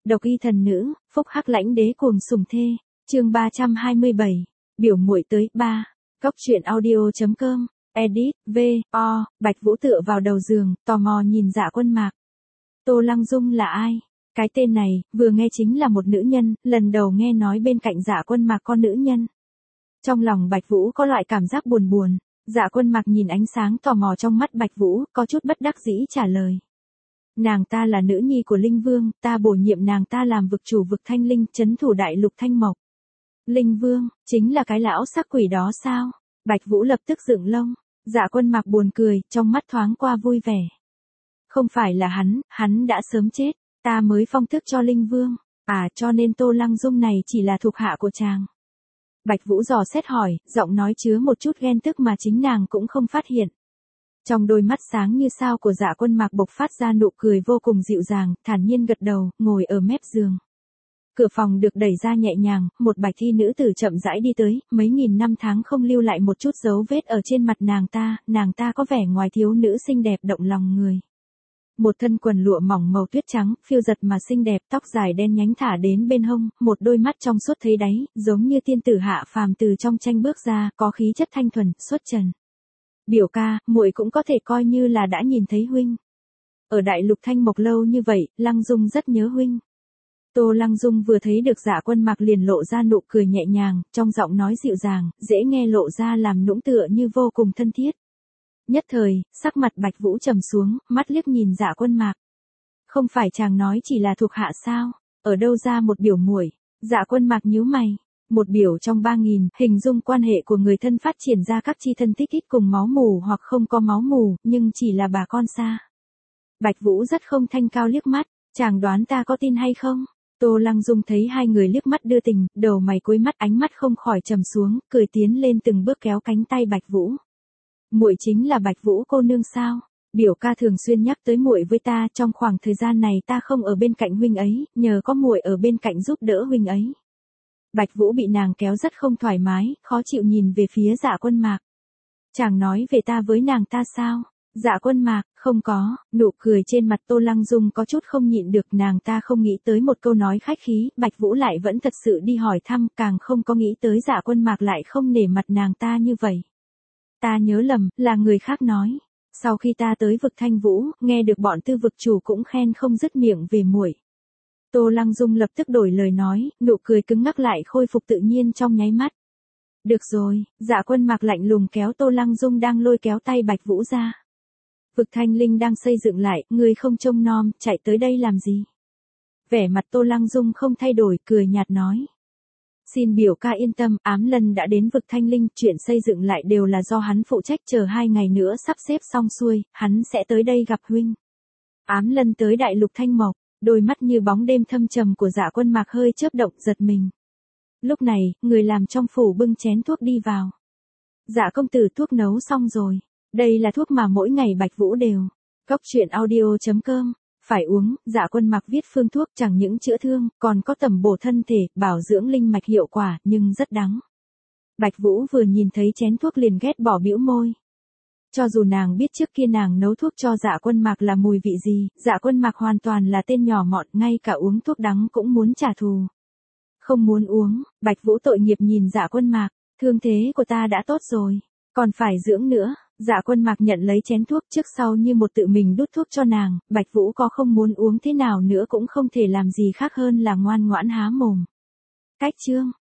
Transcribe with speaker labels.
Speaker 1: Độc y thần nữ, phúc hắc lãnh đế cuồng sủng thê. Chương 327. Biểu muội tới 3. Cốc truyện audio.com. Edit, V.O. Bạch Vũ tựa vào đầu giường, tò mò nhìn Dạ Quân Mạc. Tô Lăng Dung là ai? Cái tên này, vừa nghe chính là một nữ nhân, lần đầu nghe nói bên cạnh Dạ Quân Mạc có nữ nhân. Trong lòng Bạch Vũ có loại cảm giác buồn buồn. Dạ Quân Mạc nhìn ánh sáng tò mò trong mắt Bạch Vũ, có chút bất đắc dĩ trả lời. Nàng ta là nữ nhi của Linh Vương, ta bổ nhiệm nàng ta làm vực chủ vực Thanh Linh, trấn thủ đại lục Thanh Mộc. Linh Vương, chính là cái lão sắc quỷ đó sao? Bạch Vũ lập tức dựng lông. Dạ Quân Mạc buồn cười, trong mắt thoáng qua vui vẻ. Không phải là hắn đã sớm chết, ta mới phong thức cho Linh Vương. À, cho nên Tô Lăng Dung này chỉ là thuộc hạ của chàng. Bạch Vũ dò xét hỏi, giọng nói chứa một chút ghen tức mà chính nàng cũng không phát hiện. Trong đôi mắt sáng như sao của Dạ Quân Mạc bộc phát ra nụ cười vô cùng dịu dàng, thản nhiên gật đầu, ngồi ở mép giường. Cửa phòng được đẩy ra nhẹ nhàng, một bạch thi nữ tử chậm rãi đi tới, mấy nghìn năm tháng không lưu lại một chút dấu vết ở trên mặt nàng ta có vẻ ngoài thiếu nữ xinh đẹp động lòng người. Một thân quần lụa mỏng màu tuyết trắng, phiêu giật mà xinh đẹp, tóc dài đen nhánh thả đến bên hông, một đôi mắt trong suốt thấy đáy, giống như tiên tử hạ phàm từ trong tranh bước ra, có khí chất thanh thuần, xuất trần. Biểu ca, muội cũng có thể coi như là đã nhìn thấy huynh. Ở đại lục Thanh Mộc lâu như vậy, Lăng Dung rất nhớ huynh. Tô Lăng Dung vừa thấy được Dạ Quân Mạc liền lộ ra nụ cười nhẹ nhàng, trong giọng nói dịu dàng, dễ nghe lộ ra làm nũng tựa như vô cùng thân thiết. Nhất thời, sắc mặt Bạch Vũ trầm xuống, mắt liếc nhìn Dạ Quân Mạc. Không phải chàng nói chỉ là thuộc hạ sao? Ở đâu ra một biểu muội? Dạ Quân Mạc nhíu mày. Một biểu trong 3000, hình dung quan hệ của người thân phát triển ra các chi thân tích ít cùng máu mù hoặc không có máu mù, nhưng chỉ là bà con xa. Bạch Vũ rất không thanh cao liếc mắt, chàng đoán ta có tin hay không? Tô Lăng Dung thấy hai người liếc mắt đưa tình, đầu mày cúi mắt ánh mắt không khỏi trầm xuống, cười tiến lên từng bước kéo cánh tay Bạch Vũ. Muội chính là Bạch Vũ cô nương sao? Biểu ca thường xuyên nhắc tới muội với ta, trong khoảng thời gian này ta không ở bên cạnh huynh ấy, nhờ có muội ở bên cạnh giúp đỡ huynh ấy. Bạch Vũ bị nàng kéo rất không thoải mái, khó chịu nhìn về phía Dạ Quân Mạc. Chàng nói về ta với nàng ta sao? Dạ Quân Mạc, không có, nụ cười trên mặt Tô Lăng Dung có chút không nhịn được, nàng ta không nghĩ tới một câu nói khách khí, Bạch Vũ lại vẫn thật sự đi hỏi thăm, càng không có nghĩ tới Dạ Quân Mạc lại không nể mặt nàng ta như vậy. Ta nhớ lầm, là người khác nói. Sau khi ta tới vực Thanh Vũ, nghe được bọn tư vực chủ cũng khen không dứt miệng về muội. Tô Lăng Dung lập tức đổi lời nói, nụ cười cứng ngắc lại khôi phục tự nhiên trong nháy mắt. Được rồi, Dạ Quân Mạc lạnh lùng kéo Tô Lăng Dung đang lôi kéo tay Bạch Vũ ra. Vực Thanh Linh đang xây dựng lại, ngươi không trông nom, chạy tới đây làm gì? Vẻ mặt Tô Lăng Dung không thay đổi, cười nhạt nói. Xin biểu ca yên tâm, Ám Lân đã đến vực Thanh Linh, chuyện xây dựng lại đều là do hắn phụ trách, chờ 2 ngày nữa sắp xếp xong xuôi, hắn sẽ tới đây gặp huynh. Ám Lân tới đại lục Thanh Mộc, đôi mắt như bóng đêm thâm trầm của Dạ Quân Mạc hơi chớp động, giật mình. Lúc này, người làm trong phủ bưng chén thuốc đi vào. Dạ công tử, thuốc nấu xong rồi. Đây là thuốc mà mỗi ngày Bạch Vũ đều. Cốc truyện audio.com. Phải uống, Dạ Quân Mạc viết phương thuốc chẳng những chữa thương, còn có tầm bổ thân thể, bảo dưỡng linh mạch hiệu quả, nhưng rất đắng. Bạch Vũ vừa nhìn thấy chén thuốc liền ghét bỏ bĩu môi. Cho dù nàng biết trước kia nàng nấu thuốc cho Dạ Quân Mạc là mùi vị gì, Dạ Quân Mạc hoàn toàn là tên nhỏ mọn, ngay cả uống thuốc đắng cũng muốn trả thù. Không muốn uống, Bạch Vũ tội nghiệp nhìn Dạ Quân Mạc, thương thế của ta đã tốt rồi, còn phải dưỡng nữa. Dạ Quân Mạc nhận lấy chén thuốc trước sau như một tự mình đút thuốc cho nàng, Bạch Vũ có không muốn uống thế nào nữa cũng không thể làm gì khác hơn là ngoan ngoãn há mồm. Cách chương.